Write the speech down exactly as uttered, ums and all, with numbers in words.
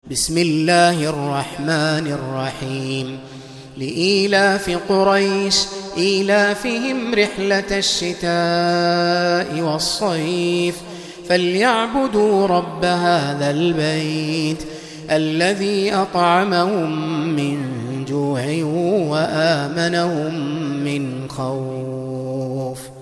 بسم الله الرحمن الرحيم. لإيلاف قريش إيلافهم رحلة الشتاء والصيف فليعبدوا رب هذا البيت الذي أطعمهم من جوع وآمنهم من خوف.